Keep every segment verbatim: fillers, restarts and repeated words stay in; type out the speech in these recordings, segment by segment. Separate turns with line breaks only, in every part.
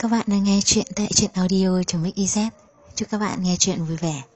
Các bạn đang nghe chuyện tại truyện audio.mixyz. Chúc các bạn nghe chuyện vui vẻ.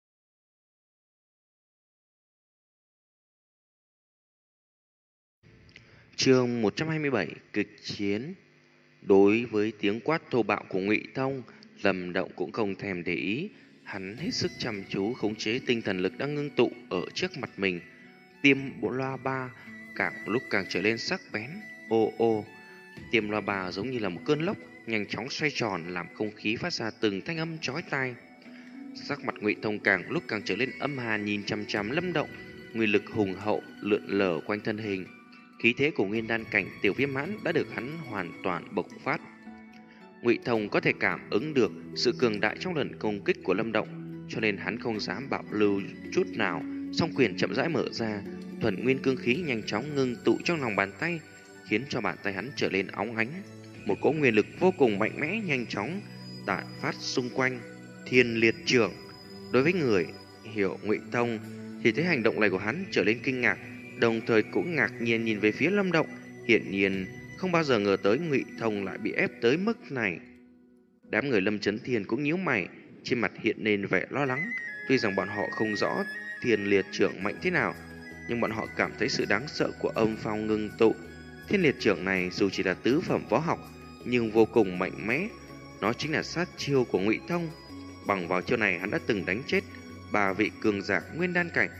Chương một trăm hai mươi bảy. Kịch chiến. Đối với tiếng quát thô bạo của Ngụy Thông, Lâm Động cũng không thèm để ý. Hắn hết sức chăm chú khống chế tinh thần lực đang ngưng tụ ở trước mặt mình. Tiêm bộ loa ba càng lúc càng trở lên sắc bén. Ô ô, tiêm loa ba giống như là một cơn lốc nhanh chóng xoay tròn, làm không khí phát ra từng thanh âm chói tai. Sắc mặt Ngụy Thông càng lúc càng trở lên âm hàn, nhìn chằm chằm Lâm Động, nguyên lực hùng hậu lượn lờ quanh thân hình. Khí thế của nguyên đan cảnh tiểu viêm mãn đã được hắn hoàn toàn bộc phát. Ngụy Thông có thể cảm ứng được sự cường đại trong lần công kích của Lâm Động, cho nên hắn không dám bạo lưu chút nào. Song quyền chậm rãi mở ra, thuần nguyên cương khí nhanh chóng ngưng tụ trong lòng bàn tay, khiến cho bàn tay hắn trở lên óng ánh. Một cỗ nguyên lực vô cùng mạnh mẽ nhanh chóng tản phát xung quanh. Thiên liệt trưởng. Đối với người hiểu Ngụy Thông thì thấy hành động này của hắn trở lên kinh ngạc, đồng thời cũng ngạc nhiên nhìn về phía Lâm Động, hiển nhiên không bao giờ ngờ tới Ngụy Thông lại bị ép tới mức này. Đám người Lâm Chấn Thiên cũng nhíu mày, trên mặt hiện lên vẻ lo lắng. Tuy rằng bọn họ không rõ Thiên liệt trưởng mạnh thế nào, nhưng bọn họ cảm thấy sự đáng sợ của âm phong ngưng tụ. Thiên liệt trưởng này dù chỉ là tứ phẩm võ học nhưng vô cùng mạnh mẽ. Nó chính là sát chiêu của Ngụy Thông. Bằng vào chiêu này hắn đã từng đánh chết ba vị cường giả nguyên đan cảnh.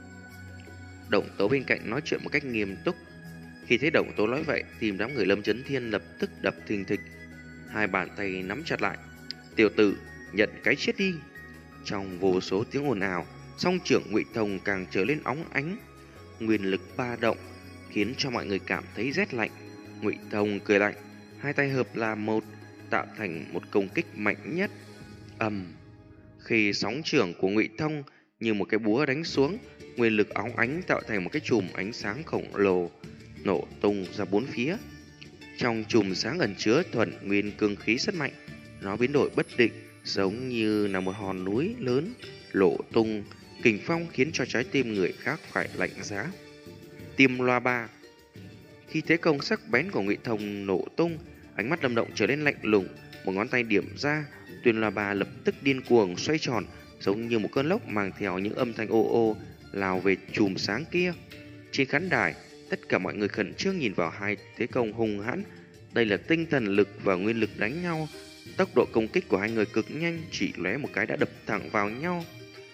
Động Tố bên cạnh nói chuyện một cách nghiêm túc. Khi thấy Động Tố nói vậy, tìm đám người Lâm Chấn Thiên lập tức đập thình thịch, hai bàn tay nắm chặt lại. Tiểu tử, nhận cái chết đi. Trong vô số tiếng ồn ào, song trưởng Ngụy Thông càng trở lên óng ánh, nguyên lực ba động khiến cho mọi người cảm thấy rét lạnh. Ngụy Thông cười lạnh, hai tay hợp làm một, tạo thành một công kích mạnh nhất. Ầm. Khi sóng trưởng của Ngụy Thông như một cái búa đánh xuống, nguyên lực óng ánh tạo thành một cái chùm ánh sáng khổng lồ nổ tung ra bốn phía. Trong chùm sáng ẩn chứa thuần nguyên cương khí rất mạnh, nó biến đổi bất định, giống như là một hòn núi lớn nổ tung. Kình phong khiến cho trái tim người khác phải lạnh giá. Tiêm loa ba. Khi thế công sắc bén của Ngụy Thông nổ tung, ánh mắt Lâm Động trở nên lạnh lùng, một ngón tay điểm ra, tuyên loa ba lập tức điên cuồng xoay tròn, giống như một cơn lốc mang theo những âm thanh ô ô lao về chùm sáng kia. Trên khán đài, tất cả mọi người khẩn trương nhìn vào hai thế công hung hãn. Đây là tinh thần lực và nguyên lực đánh nhau. Tốc độ công kích của hai người cực nhanh, chỉ lóe một cái đã đập thẳng vào nhau.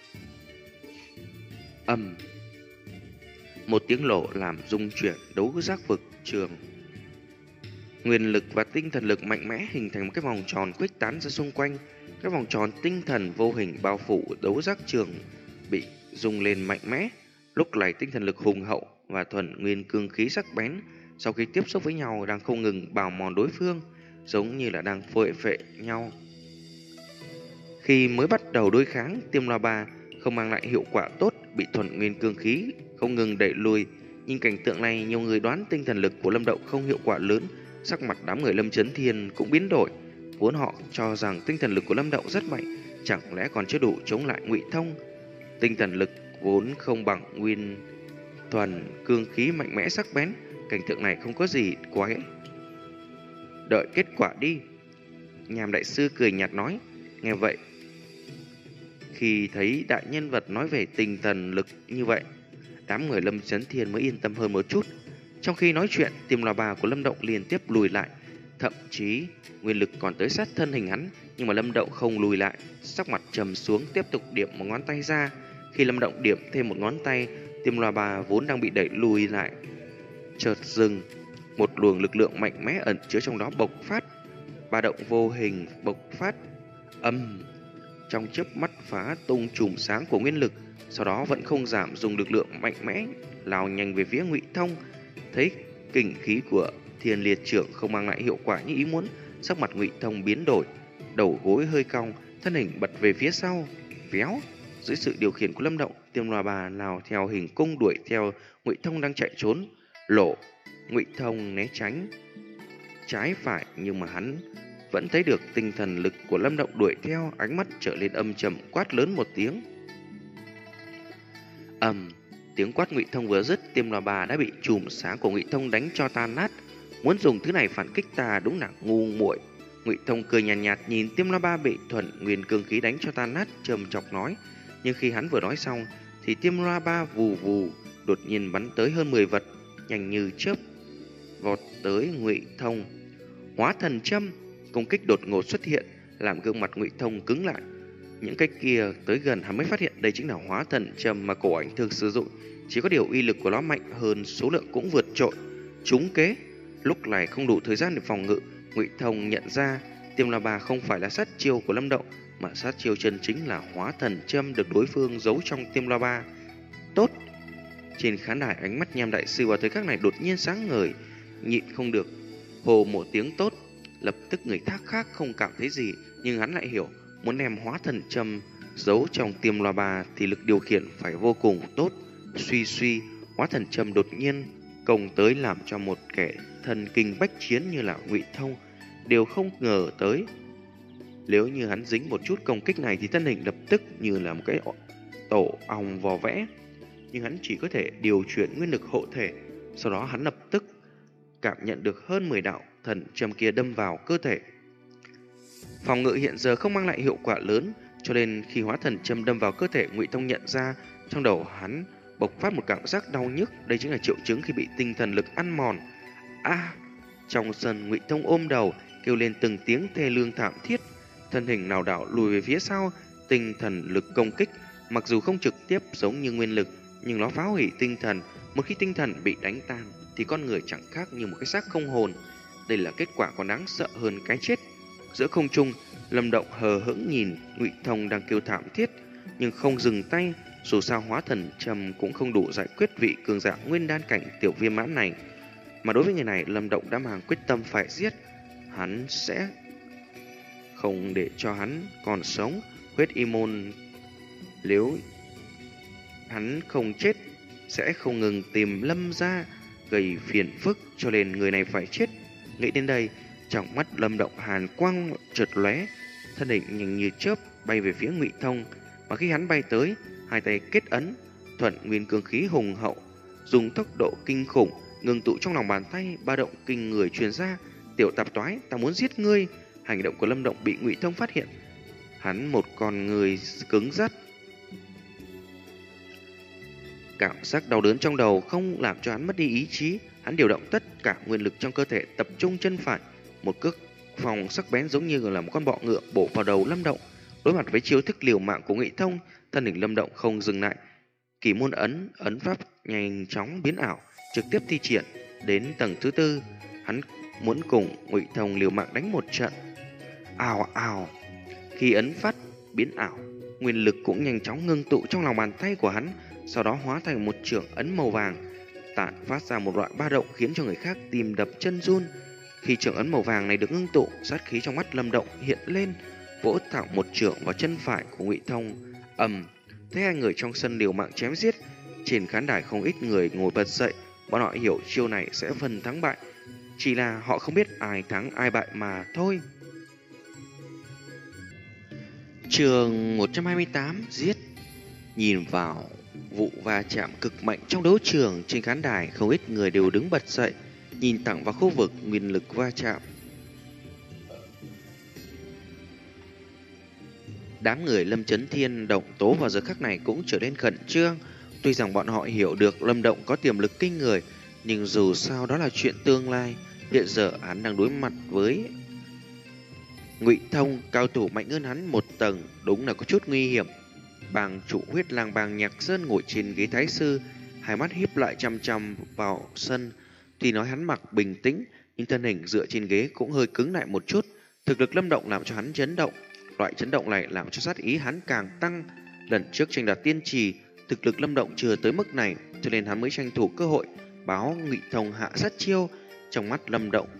Ầm. Một tiếng nổ làm rung chuyển đấu giác vực trường. Nguyên lực và tinh thần lực mạnh mẽ hình thành một cái vòng tròn khuếch tán ra xung quanh. Cái vòng tròn tinh thần vô hình bao phủ đấu giác trường bị rung lên mạnh mẽ. Lúc này tinh thần lực hùng hậu và thuần nguyên cương khí sắc bén sau khi tiếp xúc với nhau đang không ngừng bào mòn đối phương, giống như là đang phơi phệ nhau. Khi mới bắt đầu đối kháng, tiêm loa ba không mang lại hiệu quả tốt, bị thuần nguyên cương khí không ngừng đẩy lùi. Nhìn cảnh tượng này, nhiều người đoán tinh thần lực của Lâm Động không hiệu quả lớn. Sắc mặt đám người Lâm Chấn Thiên cũng biến đổi. Vốn họ cho rằng tinh thần lực của Lâm Động rất mạnh, chẳng lẽ còn chưa đủ chống lại Ngụy Thông. Tinh thần lực vốn không bằng nguyên thuần cương khí mạnh mẽ sắc bén, cảnh tượng này không có gì quái. Đợi kết quả đi. Nhàm đại sư cười nhạt nói. Nghe vậy, khi thấy đại nhân vật nói về tinh thần lực như vậy, đám người Lâm Chấn Thiên mới yên tâm hơn một chút. Trong khi nói chuyện, tiêm loa ba của Lâm Động liên tiếp lùi lại, thậm chí nguyên lực còn tới sát thân hình hắn, nhưng mà Lâm Động không lùi lại, sắc mặt trầm xuống, tiếp tục điểm một ngón tay ra. Khi Lâm Động điểm thêm một ngón tay, tiêm loa ba vốn đang bị đẩy lùi lại chợt dừng, một luồng lực lượng mạnh mẽ ẩn chứa trong đó bộc phát, ba động vô hình bộc phát. Âm. Trong chớp mắt phá tung chùm sáng của nguyên lực, sau đó vẫn không giảm, dùng lực lượng mạnh mẽ lao nhanh về phía Ngụy Thông. Thấy kình khí của Thiên liệt trưởng không mang lại hiệu quả như ý muốn, sắc mặt Ngụy Thông biến đổi, đầu gối hơi cong, thân hình bật về phía sau. Véo. Dưới sự điều khiển của Lâm Động, tiêm loa bà lao theo hình cung đuổi theo Ngụy Thông đang chạy trốn. Lộ. Ngụy Thông né tránh trái phải, nhưng mà hắn vẫn thấy được tinh thần lực của Lâm Động đuổi theo. Ánh mắt trở lên âm trầm, quát lớn một tiếng. Ầm. Tiếng quát Ngụy Thông vừa dứt, tiêm loa bà đã bị chùm sáng của Ngụy Thông đánh cho tan nát. Muốn dùng thứ này phản kích ta đúng là ngu muội. Ngụy Thông cười nhàn nhạt, nhạt nhìn Tiêm La Ba bị thuần nguyên cương khí đánh cho tan nát, trầm chọc nói. Nhưng khi hắn vừa nói xong thì Tiêm La Ba vù vù đột nhiên bắn tới hơn mười vật, nhanh như chớp vọt tới Ngụy Thông. Hóa thần châm công kích đột ngột xuất hiện, làm gương mặt Ngụy Thông cứng lại. Những cái kia tới gần hắn mới phát hiện đây chính là hóa thần châm mà cổ ảnh thường sử dụng. Chỉ có điều uy lực của nó mạnh hơn, số lượng cũng vượt trội. Trúng kế, lúc này không đủ thời gian để phòng ngự. Ngụy Thông nhận ra Tiêm La Ba không phải là sát chiêu của Lâm Động, mà sát chiêu chân chính là hóa thần châm được đối phương giấu trong Tiêm La Ba. Tốt! Trên khán đài, ánh mắt Nham đại sư vào thời khắc này đột nhiên sáng ngời, nhịn không được hồ một tiếng tốt. Lập tức người thác khác không cảm thấy gì, nhưng hắn lại hiểu, muốn đem hóa thần châm giấu trong Tiêm La Ba thì lực điều khiển phải vô cùng tốt. Suy suy, hóa thần châm đột nhiên công tới, làm cho một kẻ thần kinh bách chiến như là Ngụy Thông đều không ngờ tới. Nếu như hắn dính một chút công kích này thì thân hình lập tức như là một cái tổ ong vò vẽ, nhưng hắn chỉ có thể điều chuyển nguyên lực hộ thể. Sau đó hắn lập tức cảm nhận được hơn mười đạo thần châm kia đâm vào cơ thể. Phòng ngự hiện giờ không mang lại hiệu quả lớn, cho nên khi hóa thần châm đâm vào cơ thể, Ngụy Thông nhận ra trong đầu hắn bộc phát một cảm giác đau nhức. Đây chính là triệu chứng khi bị tinh thần lực ăn mòn. A! À, trong sân, Ngụy Thông ôm đầu kêu lên từng tiếng thê lương thảm thiết, thân hình lảo đảo lùi về phía sau. Tinh thần lực công kích mặc dù không trực tiếp giống như nguyên lực, nhưng nó phá hủy tinh thần. Một khi tinh thần bị đánh tan thì con người chẳng khác như một cái xác không hồn. Đây là kết quả còn đáng sợ hơn cái chết. Giữa không trung, Lâm Động hờ hững nhìn Ngụy Thông đang kêu thảm thiết, nhưng không dừng tay. Dù sao hóa thần châm cũng không đủ giải quyết vị cường giả nguyên đan cảnh tiểu viêm mãn này. Mà đối với người này, Lâm Động đã mang quyết tâm phải giết. Hắn sẽ không để cho hắn còn sống. Huyết y môn, nếu hắn không chết, sẽ không ngừng tìm Lâm ra gây phiền phức, cho nên người này phải chết. Nghĩ đến đây, trong mắt Lâm Động hàn quang chợt lóe, thân hình nhanh như chớp bay về phía Ngụy Thông. Mà khi hắn bay tới, hai tay kết ấn, thuận nguyên cương khí hùng hậu dùng tốc độ kinh khủng ngưng tụ trong lòng bàn tay, ba động kinh người truyền ra. Tiểu tạp toái, ta muốn giết ngươi! Hành động của Lâm Động bị Ngụy Thông phát hiện. Hắn một con người cứng rắt, cảm giác đau đớn trong đầu không làm cho hắn mất đi ý chí. Hắn điều động tất cả nguyên lực trong cơ thể, tập trung chân phải, một cước phòng sắc bén giống như là một con bọ ngựa bổ vào đầu Lâm Động. Đối mặt với chiêu thức liều mạng của Ngụy Thông, thân hình Lâm Động không dừng lại. Kỳ môn ấn, ấn pháp nhanh chóng biến ảo, trực tiếp thi triển đến tầng thứ tư. Hắn muốn cùng Ngụy Thông liều mạng đánh một trận. Ào ào! Khi ấn phát biến ảo, nguyên lực cũng nhanh chóng ngưng tụ trong lòng bàn tay của hắn, sau đó hóa thành một chưởng ấn màu vàng, tản phát ra một loại ba động khiến cho người khác tim đập chân run. Khi chưởng ấn màu vàng này được ngưng tụ, sát khí trong mắt Lâm Động hiện lên, vỗ thẳng một chưởng vào chân phải của Ngụy Thông. Ầm! Thấy hai người trong sân liều mạng chém giết, trên khán đài không ít người ngồi bật dậy. Bọn họ hiểu chiêu này sẽ phân thắng bại, chỉ là họ không biết ai thắng ai bại mà thôi. Chương một trăm hai mươi tám, giết. Nhìn vào vụ va chạm cực mạnh trong đấu trường, trên khán đài không ít người đều đứng bật dậy, nhìn thẳng vào khu vực nguyên lực va chạm. Đám người Lâm Chấn Thiên, Động Tố vào giờ khắc này cũng trở nên khẩn trương. Tuy rằng bọn họ hiểu được Lâm Động có tiềm lực kinh người, nhưng dù sao đó là chuyện tương lai. Hiện giờ hắn đang đối mặt với Ngụy Thông, cao thủ mạnh hơn hắn một tầng, đúng là có chút nguy hiểm. Bàng chủ Huyết Lang Bàng Nhạc Sơn ngồi trên ghế thái sư, hai mắt híp lại chăm chăm vào sân. Tuy nói hắn mặc bình tĩnh, nhưng thân hình dựa trên ghế cũng hơi cứng lại một chút. Thực lực Lâm Động làm cho hắn chấn động. Loại chấn động này làm cho sát ý hắn càng tăng. Lần trước tranh đoạt tiên trì, thực lực Lâm Động chưa tới mức này, cho nên hắn mới tranh thủ cơ hội báo Ngụy Thông hạ sát chiêu. Trong mắt Lâm Động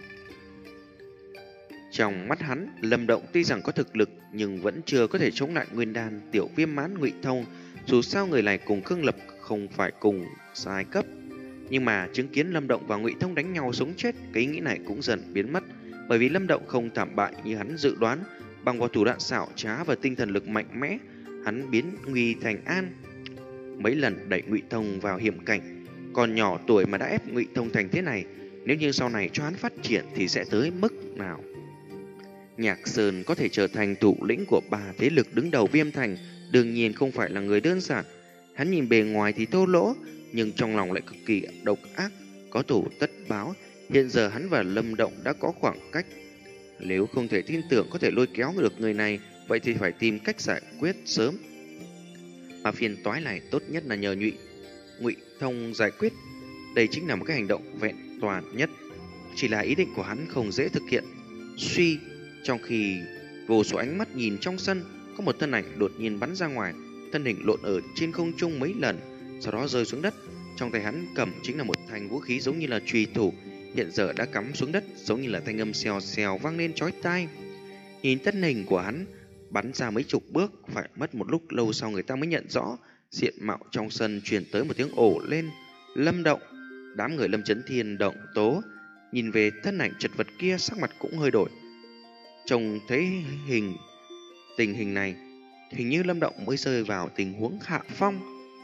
Trong mắt hắn, Lâm Động tuy rằng có thực lực nhưng vẫn chưa có thể chống lại nguyên đan tiểu viêm mãn Ngụy Thông. Dù sao người này cùng Khương Lập không phải cùng giai cấp, nhưng mà chứng kiến Lâm Động và Ngụy Thông đánh nhau sống chết, cái ý nghĩ này cũng dần biến mất. Bởi vì Lâm Động không thảm bại như hắn dự đoán, bằng vào thủ đoạn xảo trá và tinh thần lực mạnh mẽ, hắn biến nguy thành an, mấy lần đẩy Ngụy Thông vào hiểm cảnh. Còn nhỏ tuổi mà đã ép Ngụy Thông thành thế này, nếu như sau này cho hắn phát triển thì sẽ tới mức nào? Nhạc Sơn có thể trở thành thủ lĩnh của ba thế lực đứng đầu Viêm Thành, đương nhiên không phải là người đơn giản. Hắn nhìn bề ngoài thì thô lỗ, nhưng trong lòng lại cực kỳ độc ác, có thủ tất báo. Hiện giờ hắn và Lâm Động đã có khoảng cách. Nếu không thể tin tưởng có thể lôi kéo được người này, vậy thì phải tìm cách giải quyết sớm. Mà phiền toái này tốt nhất là nhờ nhụy Ngụy Thông giải quyết. Đây chính là một cái hành động vẹn toàn nhất. Chỉ là ý định của hắn không dễ thực hiện. Suy, trong khi vô số ánh mắt nhìn trong sân, có một thân ảnh đột nhiên bắn ra ngoài, thân hình lộn ở trên không trung mấy lần, sau đó rơi xuống đất. Trong tay hắn cầm chính là một thanh vũ khí giống như là chùy thủ, hiện giờ đã cắm xuống đất, giống như là thanh âm xèo xèo vang lên chói tai. Nhìn thân hình của hắn bắn ra mấy chục bước, phải mất một lúc lâu sau người ta mới nhận rõ. Diện mạo trong sân truyền tới một tiếng ồ lên. Lâm Động. Đám người Lâm Chấn Thiên động tố nhìn về thân ảnh chật vật kia, sắc mặt cũng hơi đổi. Trông thấy hình tình hình này, hình như Lâm Động mới rơi vào tình huống hạ phong.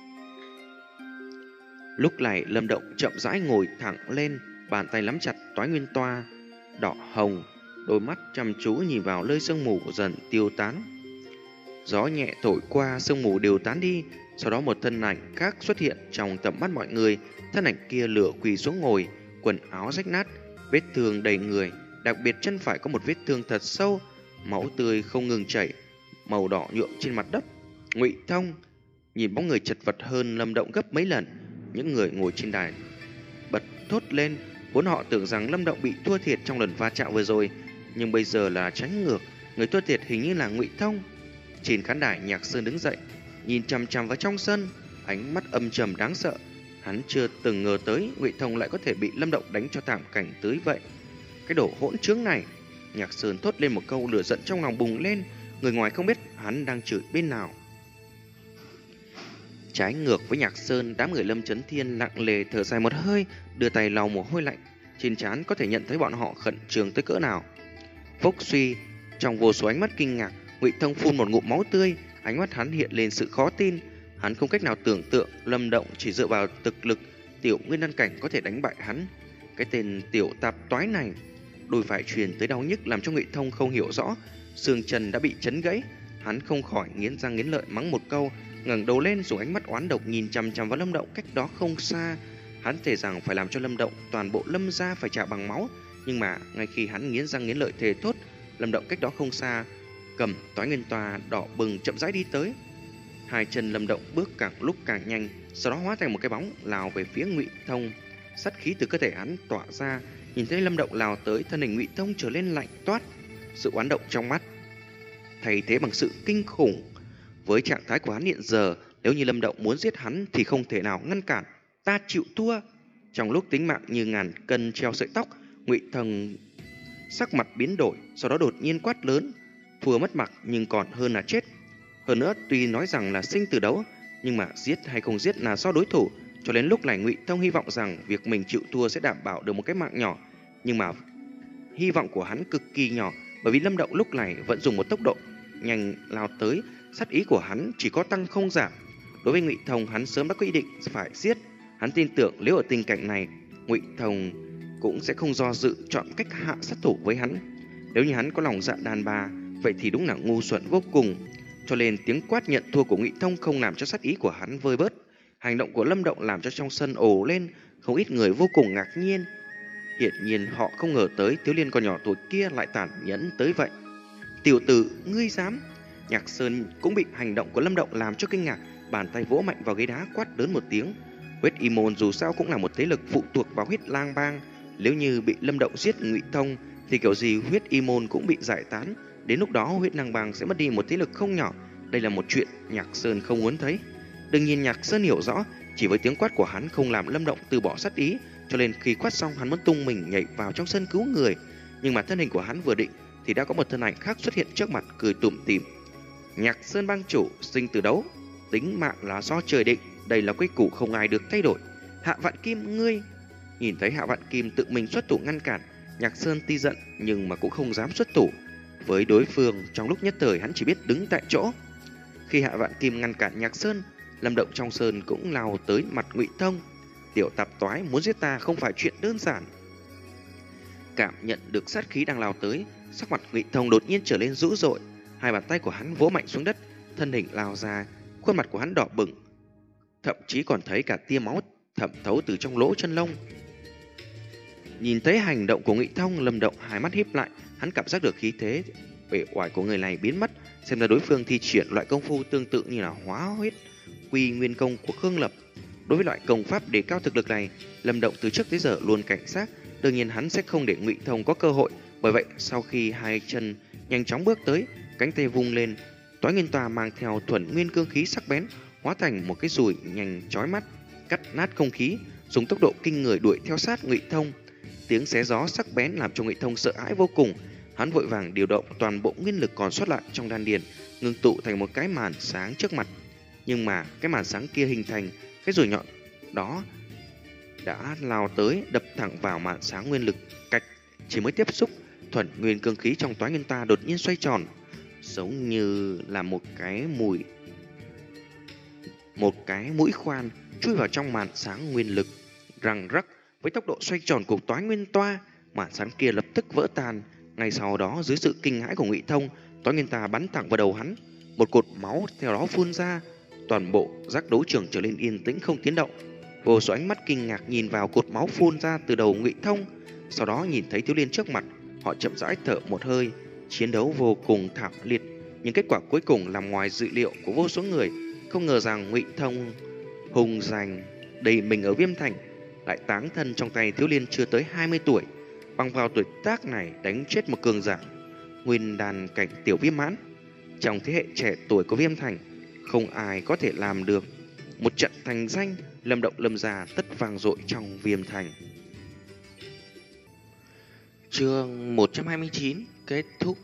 Lúc này Lâm Động chậm rãi ngồi thẳng lên, bàn tay nắm chặt toái nguyên toa đỏ hồng, đôi mắt chăm chú nhìn vào nơi sương mù dần tiêu tán. Gió nhẹ thổi qua, sương mù đều tán đi. Sau đó một thân ảnh khác xuất hiện trong tầm mắt mọi người. Thân ảnh kia lửa quỳ xuống ngồi, quần áo rách nát, vết thương đầy người, đặc biệt chân phải có một vết thương thật sâu, máu tươi không ngừng chảy, màu đỏ nhuộm trên mặt đất. Ngụy Thông. Nhìn bóng người chật vật hơn Lâm Động gấp mấy lần, những người ngồi trên đài bật thốt lên. Vốn họ tưởng rằng Lâm Động bị thua thiệt trong lần va chạm vừa rồi, nhưng bây giờ là trái ngược, người thua thiệt hình như là Ngụy Thông. Trên khán đài, Nhạc Sơn đứng dậy, nhìn chằm chằm vào trong sân, ánh mắt âm trầm đáng sợ. Hắn chưa từng ngờ tới Ngụy Thông lại có thể bị Lâm Động đánh cho thảm cảnh tới vậy. Cái đồ hỗn trướng này! Nhạc Sơn thốt lên một câu, lửa giận trong lòng bùng lên. Người ngoài không biết hắn đang chửi bên nào. Trái ngược với Nhạc Sơn, đám người Lâm Chấn Thiên lặng lề thở dài một hơi, đưa tay lau mồ hôi lạnh. Trên trán có thể nhận thấy bọn họ khẩn trương tới cỡ nào. Phốc suy, trong vô số ánh mắt kinh ngạc, Ngụy Thông phun một ngụm máu tươi, ánh mắt hắn hiện lên sự khó tin. Hắn không cách nào tưởng tượng Lâm Động chỉ dựa vào thực lực tiểu nguyên đan cảnh có thể đánh bại hắn. Cái tên tiểu tạp toái này, đôi phải truyền tới đau nhức làm cho Ngụy Thông không hiểu rõ, xương chân đã bị chấn gãy. Hắn không khỏi nghiến răng nghiến lợi mắng một câu, ngẩng đầu lên dùng ánh mắt oán độc nhìn chằm chằm vào Lâm Động cách đó không xa. Hắn thề rằng phải làm cho Lâm Động toàn bộ Lâm gia phải trả bằng máu, nhưng mà ngay khi hắn nghiến răng nghiến lợi thề thốt, Lâm Động cách đó không xa cầm toái nguyên toa đỏ bừng chậm rãi đi tới. Hai chân Lâm Động bước càng lúc càng nhanh, sau đó hóa thành một cái bóng lao về phía Ngụy Thông. Sát khí từ cơ thể hắn tỏa ra, nhìn thấy Lâm Động lao tới, thân hình Ngụy Thông trở lên lạnh toát, sự oán độc trong mắt thay thế bằng sự kinh khủng. Với trạng thái của hắn hiện giờ, nếu như Lâm Động muốn giết hắn thì không thể nào ngăn cản. Ta chịu thua. Trong lúc tính mạng như ngàn cân treo sợi tóc, Ngụy Thông sắc mặt biến đổi, sau đó đột nhiên quát lớn: thua mất mặt nhưng còn hơn là chết. Hơn nữa, tuy nói rằng là sinh tử đấu, nhưng mà giết hay không giết là do đối thủ. Cho đến lúc này Ngụy Thông hy vọng rằng việc mình chịu thua sẽ đảm bảo được một cái mạng nhỏ, nhưng mà hy vọng của hắn cực kỳ nhỏ, bởi vì Lâm Động lúc này vẫn dùng một tốc độ nhanh lao tới, sát ý của hắn chỉ có tăng không giảm. Đối với Ngụy Thông, hắn sớm đã quyết định phải giết. Hắn tin tưởng nếu ở tình cảnh này, Ngụy Thông cũng sẽ không do dự chọn cách hạ sát thủ với hắn. Nếu như hắn có lòng dạ đàn bà, vậy thì đúng là ngu xuẩn vô cùng. Cho nên tiếng quát nhận thua của Ngụy Thông không làm cho sát ý của hắn vơi bớt. Hành động của Lâm Động làm cho trong sân ồ lên, không ít người vô cùng ngạc nhiên. Hiển nhiên họ không ngờ tới thiếu niên còn nhỏ tuổi kia lại tàn nhẫn tới vậy. Tiểu tử, ngươi dám? Nhạc Sơn cũng bị hành động của Lâm Động làm cho kinh ngạc, bàn tay vỗ mạnh vào ghế đá quát lớn một tiếng. Huyết Y Môn dù sao cũng là một thế lực phụ thuộc vào Huyết Lang Bang, nếu như bị Lâm Động giết Ngụy Thông thì kiểu gì Huyết Y Môn cũng bị giải tán, đến lúc đó Huyết Lang Bang sẽ mất đi một thế lực không nhỏ. Đây là một chuyện Nhạc Sơn không muốn thấy. Đương nhiên Nhạc Sơn hiểu rõ, chỉ với tiếng quát của hắn không làm Lâm Động từ bỏ sát ý, cho nên khi quát xong hắn muốn tung mình nhảy vào trong sân cứu người. Nhưng mà thân hình của hắn vừa định thì đã có một thân ảnh khác xuất hiện trước mặt, cười tủm tỉm. Nhạc Sơn bang chủ, sinh tử đấu, tính mạng là do trời định, đây là quy củ không ai được thay đổi. Hạ Vạn Kim, ngươi! Nhìn thấy Hạ Vạn Kim tự mình xuất thủ ngăn cản, Nhạc Sơn tuy giận nhưng mà cũng không dám xuất thủ với đối phương. Trong lúc nhất thời hắn chỉ biết đứng tại chỗ. Khi Hạ Vạn Kim ngăn cản Nhạc Sơn, Lâm Động trong sơn cũng lao tới mặt Ngụy Thông. Tiểu tạp toái, muốn giết ta không phải chuyện đơn giản. Cảm nhận được sát khí đang lao tới, sắc mặt Ngụy Thông đột nhiên trở lên dữ dội, hai bàn tay của hắn vỗ mạnh xuống đất, thân hình lao ra, khuôn mặt của hắn đỏ bừng, thậm chí còn thấy cả tia máu thẩm thấu từ trong lỗ chân lông. Nhìn thấy hành động của Ngụy Thông, Lâm Động hai mắt híp lại, hắn cảm giác được khí thế bề ngoài của người này biến mất, xem ra đối phương thi triển loại công phu tương tự như là hóa huyết quy nguyên công của Khương Lập. Đối với loại công pháp đề cao thực lực này, Lâm Động từ trước tới giờ luôn cảnh giác, đương nhiên hắn sẽ không để Ngụy Thông có cơ hội. Bởi vậy, sau khi hai chân nhanh chóng bước tới, cánh tay vung lên, Toái Nguyên Tòa mang theo thuần nguyên cương khí sắc bén, hóa thành một cái dùi nhanh chói mắt, cắt nát không khí, dùng tốc độ kinh người đuổi theo sát Ngụy Thông. Tiếng xé gió sắc bén làm cho Ngụy Thông sợ hãi vô cùng, hắn vội vàng điều động toàn bộ nguyên lực còn sót lại trong đan điền, ngưng tụ thành một cái màn sáng trước mặt. Nhưng mà cái màn sáng kia hình thành, cái dùi nhọn đó đã lao tới đập thẳng vào màn sáng nguyên lực, cạch, chỉ mới tiếp xúc, thuần nguyên cương khí trong Toái Nguyên Ta đột nhiên xoay tròn, giống như là một cái mùi một cái mũi khoan chui vào trong màn sáng nguyên lực, răng rắc. Với tốc độ xoay tròn của Toái Nguyên Toa, màn sáng kia lập tức vỡ tan. Ngay sau đó, dưới sự kinh hãi của Ngụy Thông, Toái Nguyên Ta bắn thẳng vào đầu hắn, một cột máu theo đó phun ra, toàn bộ giác đấu trường trở nên yên tĩnh không tiếng động. Vô số ánh mắt kinh ngạc nhìn vào cột máu phun ra từ đầu Ngụy Thông, sau đó nhìn thấy thiếu niên trước mặt, họ chậm rãi thở một hơi. Chiến đấu vô cùng thảm liệt, nhưng kết quả cuối cùng nằm ngoài dự liệu của vô số người. Không ngờ rằng Ngụy Thông hùng danh đầy mình ở Viêm Thành lại táng thân trong tay thiếu niên chưa tới hai mươi tuổi, bằng vào tuổi tác này đánh chết một cường giả nguyên đan cảnh tiểu viêm mãn. Trong thế hệ trẻ tuổi của Viêm Thành, không ai có thể làm được. Một trận thành danh, Lâm Động Lâm gia tất vang dội trong Viêm Thành. Chương một trăm hai mươi chín kết thúc.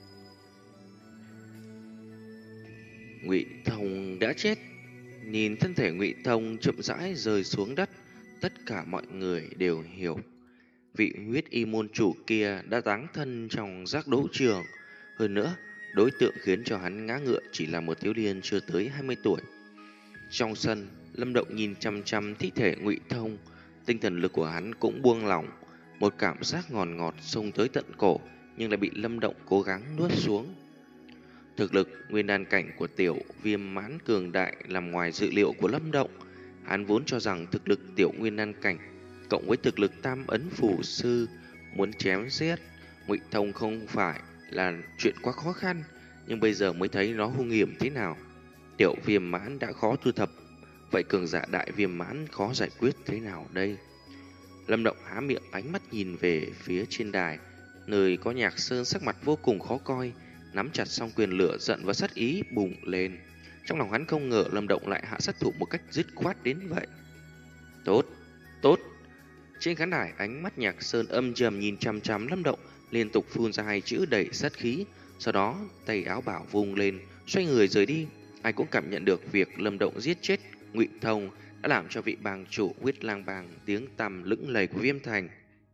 Ngụy Thông đã chết. Nhìn thân thể Ngụy Thông chậm rãi rơi xuống đất, tất cả mọi người đều hiểu vị huyết y môn chủ kia đã táng thân trong giác đấu trường. Hơn nữa, đối tượng khiến cho hắn ngã ngựa chỉ là một thiếu niên chưa tới hai mươi tuổi. Trong sân, Lâm Động nhìn chăm chăm thi thể Ngụy Thông, tinh thần lực của hắn cũng buông lỏng, một cảm giác ngọt ngọt xông tới tận cổ, nhưng lại bị Lâm Động cố gắng nuốt xuống. Thực lực nguyên đan cảnh của tiểu viêm mãn cường đại nằm ngoài dự liệu của Lâm Động. Hắn vốn cho rằng thực lực tiểu nguyên đan cảnh cộng với thực lực tam ấn phủ sư muốn chém giết Ngụy Thông không phải là chuyện quá khó khăn, nhưng bây giờ mới thấy nó hung hiểm thế nào. Tiểu viêm mãn đã khó thu thập, vậy cường giả đại viêm mãn khó giải quyết thế nào đây? Lâm Động há miệng, ánh mắt nhìn về phía trên đài, nơi có Nhạc Sơn sắc mặt vô cùng khó coi, nắm chặt song quyền, lửa giận và sát ý bùng lên. Trong lòng hắn không ngờ Lâm Động lại hạ sát thủ một cách dứt khoát đến vậy. Tốt, tốt. Trên khán đài, ánh mắt Nhạc Sơn âm trầm nhìn chăm chăm Lâm Động, liên tục phun ra hai chữ đầy sát khí. Sau đó tay áo bảo vung lên, xoay người rời đi. Ai cũng cảm nhận được việc Lâm Động giết chết Ngụy Thông đã làm cho vị bang chủ Huyết Lang Bang tiếng tăm lững lầy của Viêm Thành.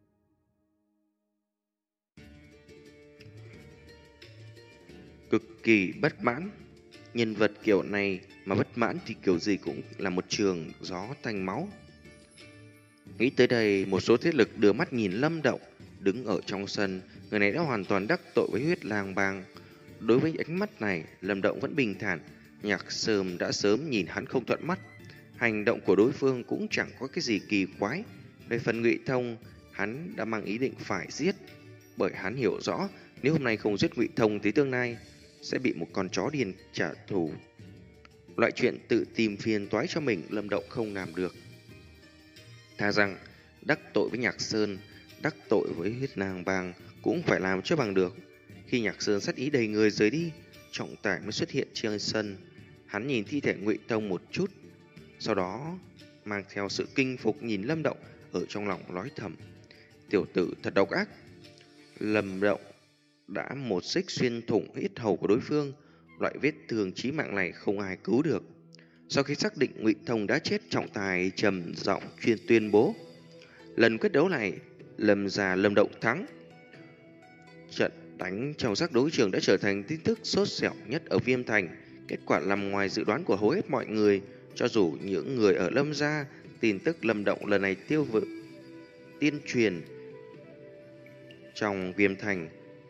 Cực kỳ bất mãn. Nhân vật kiểu này mà bất mãn thì kiểu gì cũng là một trường gió tanh máu. Nghĩ tới đây, một số thế lực đưa mắt nhìn Lâm Động đứng ở trong sân. Người này đã hoàn toàn đắc tội với Huyết Lang Bang. Đối với ánh mắt này, Lâm Động vẫn bình thản. Nhạc Sơm đã sớm nhìn hắn không thuận mắt. Hành động của đối phương cũng chẳng có cái gì kỳ quái. Về phần Ngụy Thông, hắn đã mang ý định phải giết, bởi hắn hiểu rõ nếu hôm nay không giết Ngụy Thông thì tương lai sẽ bị một con chó điên trả thù. Loại chuyện tự tìm phiền toái cho mình Lâm Động không làm được. Thà rằng đắc tội với Nhạc Sơn, đắc tội với Huyết Lang Bang cũng phải làm cho bằng được. Khi Nhạc Sơn sát ý đầy người rời đi, trọng tài mới xuất hiện trên sân. Hắn nhìn thi thể Ngụy Thông một chút, sau đó mang theo sự kinh phục nhìn Lâm Động, ở trong lòng nói thầm: tiểu tử thật độc ác. Lâm Động đã một xích xuyên thủng yết hầu của đối phương. Loại vết thương chí mạng này không ai cứu được. Sau khi xác định Ngụy Thông đã chết, trọng tài trầm giọng chuyên tuyên bố: lần quyết đấu này, Lâm gia Lâm Động thắng. Trận đánh trong giác đấu trường đã trở thành tin tức sốt sẹo nhất ở Viêm Thành. Kết quả nằm ngoài dự đoán của hầu hết mọi người. Cho dù những người ở Lâm gia, tin tức Lâm Động lần này tiêu vự tiên truyền trong Viêm Thành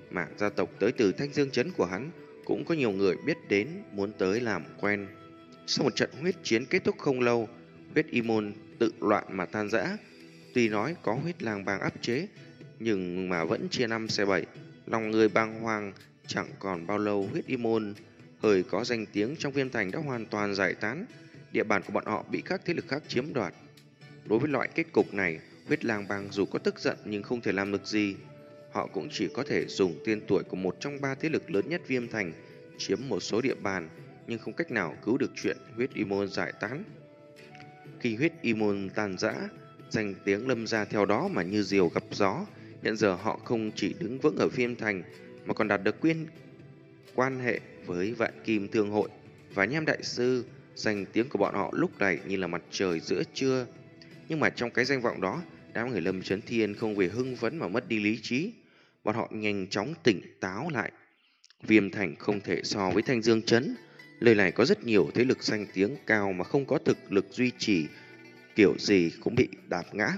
mà gia tộc tới từ Thanh Dương Trấn của hắn cũng có nhiều người biết đến muốn tới làm quen. Sau một trận huyết chiến kết thúc không lâu, huyết y môn tự loạn mà tan rã. Tuy nói có huyết lang bang áp chế, nhưng mà vẫn chia năm xẻ bảy. Lòng người bàng hoàng, chẳng còn bao lâu huyết y môn hơi có danh tiếng trong Viêm Thành đã hoàn toàn giải tán. Địa bàn của bọn họ bị các thế lực khác chiếm đoạt. Đối với loại kết cục này, huyết lang bang dù có tức giận nhưng không thể làm được gì. Họ cũng chỉ có thể dùng tên tuổi của một trong ba thế lực lớn nhất Viêm Thành chiếm một số địa bàn, nhưng không cách nào cứu được chuyện huyết y môn giải tán. Khi huyết y môn tàn rã, danh tiếng Lâm gia theo đó mà như diều gặp gió. Hiện giờ họ không chỉ đứng vững ở Viêm Thành mà còn đạt được quyên quan hệ với Vạn Kim Thương hội và Nham đại sư. Danh tiếng của bọn họ lúc này như là mặt trời giữa trưa. Nhưng mà trong cái danh vọng đó, đám người Lâm Chấn Thiên không vì hưng phấn mà mất đi lý trí. Bọn họ nhanh chóng tỉnh táo lại. Viêm Thành không thể so với Thanh Dương Trấn. Nơi này có rất nhiều thế lực danh tiếng cao mà không có thực lực duy trì, kiểu gì cũng bị đạp ngã.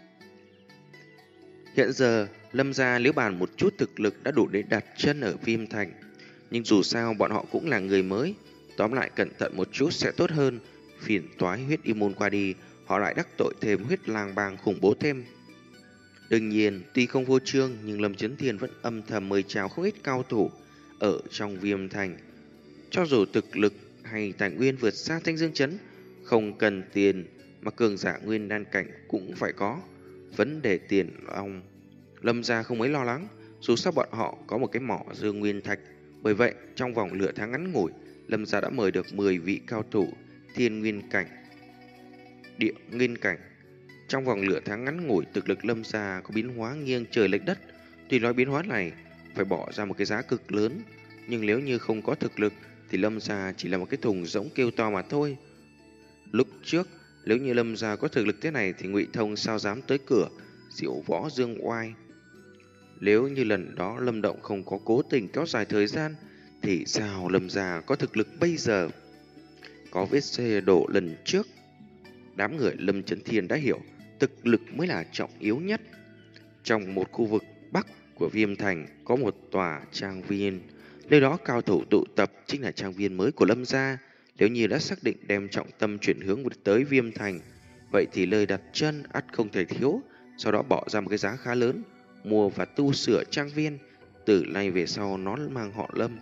Hiện giờ, Lâm gia nếu bàn một chút thực lực đã đủ để đặt chân ở Viêm Thành. Nhưng dù sao bọn họ cũng là người mới, tóm lại cẩn thận một chút sẽ tốt hơn. Phiền toái huyết y môn qua đi, họ lại đắc tội thêm huyết lang bang khủng bố thêm. Đương nhiên, tuy không vô trương nhưng Lâm Chấn Thiên vẫn âm thầm mời chào không ít cao thủ ở trong Viêm Thành. Cho dù thực lực hay tài nguyên vượt xa Thanh Dương Trấn, không cần tiền mà cường giả nguyên đan cảnh cũng phải có. Vấn đề tiền lòng Lâm gia không mấy lo lắng, dù sao bọn họ có một cái mỏ dương nguyên thạch. Bởi vậy, trong vòng nửa tháng ngắn ngủi, Lâm gia đã mời được mười vị cao thủ thiên nguyên cảnh, địa nguyên cảnh. Trong vòng nửa tháng ngắn ngủi, thực lực Lâm gia có biến hóa nghiêng trời lệch đất. Tuy nói biến hóa này phải bỏ ra một cái giá cực lớn, nhưng nếu như không có thực lực thì Lâm gia chỉ là một cái thùng rỗng kêu to mà thôi. Lúc trước, nếu như Lâm gia có thực lực thế này thì Ngụy Thông sao dám tới cửa diệu võ dương oai. Nếu như lần đó Lâm Động không có cố tình kéo dài thời gian thì sao Lâm gia có thực lực bây giờ? Có vết xe đổ lần trước, đám người Lâm Chấn Thiên đã hiểu thực lực mới là trọng yếu nhất. Trong một khu vực bắc của Viêm Thành có một tòa trang viên, nơi đó cao thủ tụ tập chính là trang viên mới của Lâm gia. Nếu như đã xác định đem trọng tâm chuyển hướng tới Viêm Thành, vậy thì lời đặt chân ắt không thể thiếu. Sau đó bỏ ra một cái giá khá lớn mua và tu sửa trang viên. Từ nay về sau nó mang họ Lâm.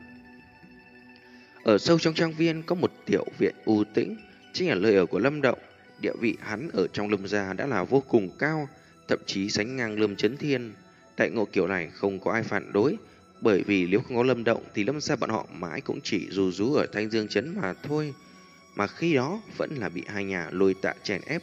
Ở sâu trong trang viên có một tiểu viện u tĩnh, chính là nơi ở của Lâm Động. Địa vị hắn ở trong Lâm gia đã là vô cùng cao, thậm chí sánh ngang Lâm Chấn Thiên. Đại ngộ kiểu này không có ai phản đối, bởi vì nếu không có Lâm Động thì Lâm gia bọn họ mãi cũng chỉ rù rú ở Thanh Dương Trấn mà thôi. Mà khi đó vẫn là bị hai nhà lôi tạ chèn ép.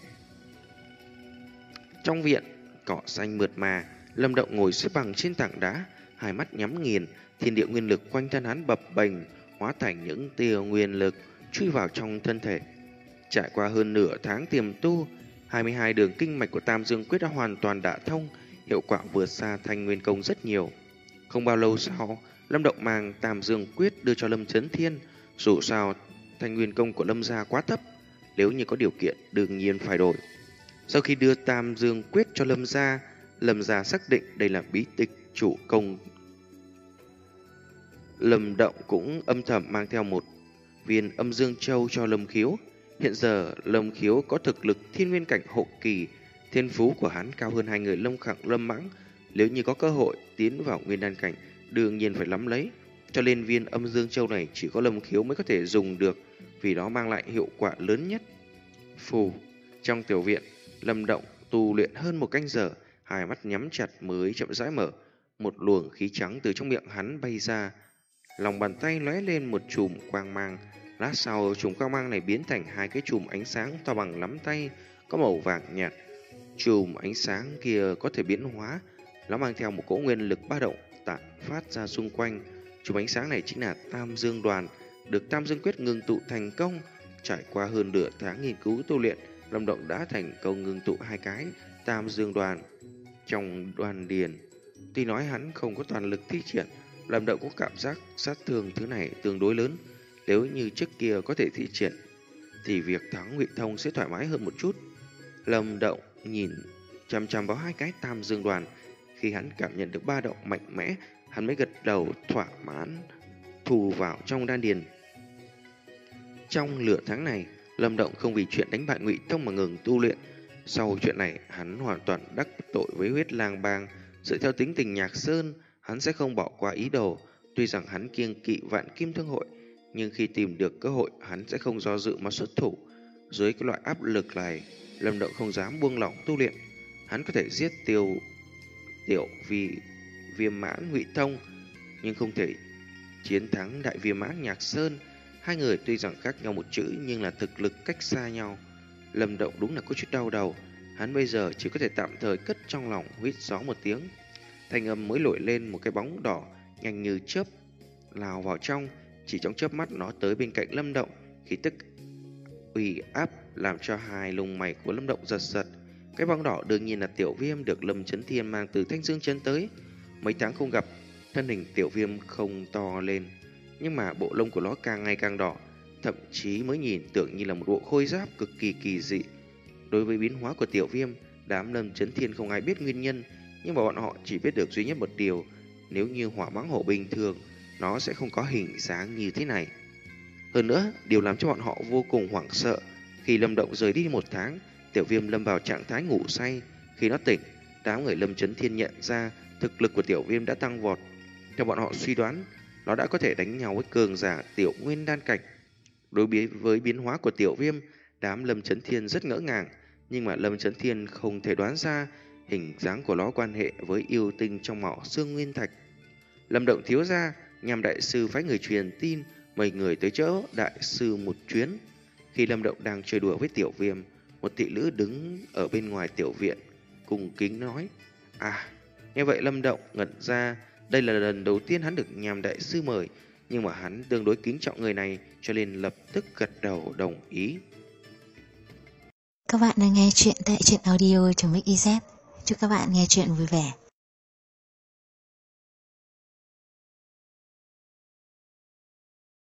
Trong viện, cỏ xanh mượt mà, Lâm Động ngồi xếp bằng trên tảng đá, hai mắt nhắm nghiền, thiên địa nguyên lực quanh thân hắn bập bềnh, hóa thành những tia nguyên lực chui vào trong thân thể. Trải qua hơn nửa tháng tiềm tu, hai mươi hai đường kinh mạch của Tam Dương Quyết đã hoàn toàn đả thông, hiệu quả vượt xa Thanh Nguyên Công rất nhiều. Không bao lâu sau, Lâm Động mang Tam Dương Quyết đưa cho Lâm Chấn Thiên. Dù sao, Thanh Nguyên Công của Lâm gia quá thấp, nếu như có điều kiện đương nhiên phải đổi. Sau khi đưa Tam Dương Quyết cho Lâm gia, Lâm gia xác định đây là bí tịch chủ công. Lâm Động cũng âm thầm mang theo một viên âm dương châu cho Lâm Khiếu. Hiện giờ Lâm Khiếu có thực lực thiên nguyên cảnh hậu kỳ, thiên phú của hắn cao hơn hai người Lâm Khẳng, Lâm Mãng. Nếu như có cơ hội tiến vào nguyên đan cảnh, đương nhiên phải nắm lấy. Cho nên viên âm dương châu này chỉ có Lâm Khiếu mới có thể dùng được, vì nó mang lại hiệu quả lớn nhất. Phù, trong tiểu viện, Lâm Động tu luyện hơn một canh giờ, hai mắt nhắm chặt mới chậm rãi mở. Một luồng khí trắng từ trong miệng hắn bay ra, lòng bàn tay lóe lên một chùm quang mang. Lát sau, chùm quang mang này biến thành hai cái chùm ánh sáng to bằng nắm tay, có màu vàng nhạt. Chùm ánh sáng kia có thể biến hóa, nó mang theo một cỗ nguyên lực ba động tản phát ra xung quanh. Chùm ánh sáng này chính là Tam Dương Đoàn, được Tam Dương Quyết ngưng tụ thành công. Trải qua hơn nửa tháng nghiên cứu tu luyện, Lâm Động đã thành công ngưng tụ hai cái Tam Dương Đoàn trong đoàn điền. Tuy nói hắn không có toàn lực thi triển, Lâm Động có cảm giác sát thương thứ này tương đối lớn. Nếu như trước kia có thể thi triển thì việc thắng Ngụy Thông sẽ thoải mái hơn một chút. Lâm Động nhìn chằm chằm vào hai cái Tam Dương Đoàn. Khi hắn cảm nhận được ba động mạnh mẽ, hắn mới gật đầu thỏa mãn, thu vào trong đan điền. Trong nửa tháng này, Lâm Động không vì chuyện đánh bại Ngụy Tông mà ngừng tu luyện. Sau chuyện này, hắn hoàn toàn đắc tội với huyết lang bang. Dựa theo tính tình Nhạc Sơn, hắn sẽ không bỏ qua ý đồ. Tuy rằng hắn kiêng kỵ Vạn Kim Thương Hội, nhưng khi tìm được cơ hội, hắn sẽ không do dự mà xuất thủ. Dưới cái loại áp lực này, Lâm Động không dám buông lỏng tu luyện. Hắn có thể giết tiêu tiểu vì Viêm Mãn Ngụy Tông, nhưng không thể chiến thắng Đại Viêm Mãn Nhạc Sơn. Hai người tuy rằng khác nhau một chữ nhưng là thực lực cách xa nhau. Lâm Động đúng là có chút đau đầu. Hắn bây giờ chỉ có thể tạm thời cất trong lòng huýt gió một tiếng. Thanh âm mới nổi lên một cái bóng đỏ nhanh như chớp lao vào trong. Chỉ trong chớp mắt nó tới bên cạnh Lâm Động. Khí tức uy áp làm cho hai lông mày của Lâm Động giật giật. Cái bóng đỏ đương nhiên là Tiểu Viêm được Lâm Chấn Thiên mang từ Thanh Dương Trấn tới. Mấy tháng không gặp, thân hình Tiểu Viêm không to lên, nhưng mà bộ lông của nó càng ngày càng đỏ, thậm chí mới nhìn tưởng như là một bộ khôi giáp cực kỳ kỳ dị. Đối với biến hóa của Tiểu Viêm, đám Lâm Chấn Thiên không ai biết nguyên nhân, nhưng mà bọn họ chỉ biết được duy nhất một điều: nếu như hỏa mãng hổ bình thường, nó sẽ không có hình dáng như thế này. Hơn nữa, điều làm cho bọn họ vô cùng hoảng sợ, khi Lâm Động rời đi một tháng, Tiểu Viêm lâm vào trạng thái ngủ say. Khi nó tỉnh, đám người Lâm Chấn Thiên nhận ra thực lực của Tiểu Viêm đã tăng vọt. Theo bọn họ suy đoán, nó đã có thể đánh nhau với cường giả Tiểu Nguyên Đan cảnh. Đối với biến hóa của Tiểu Viêm, đám Lâm Chấn Thiên rất ngỡ ngàng, nhưng mà Lâm Chấn Thiên không thể đoán ra hình dáng của nó quan hệ với yêu tinh trong mỏ xương nguyên thạch. Lâm Động thiếu gia nhằm đại sư phái người truyền tin mời người tới chỗ đại sư một chuyến. Khi Lâm Động đang chơi đùa với Tiểu Viêm, một thị nữ đứng ở bên ngoài tiểu viện cung kính nói: À, nghe vậy Lâm Động ngẩn ra. Đây là lần đầu tiên hắn được Nhàm đại sư mời, nhưng mà hắn tương đối kính trọng người này, cho nên lập tức gật đầu đồng ý.
Các bạn đang nghe chuyện tại truyện audio.mixyz. Chúc các bạn nghe chuyện vui vẻ.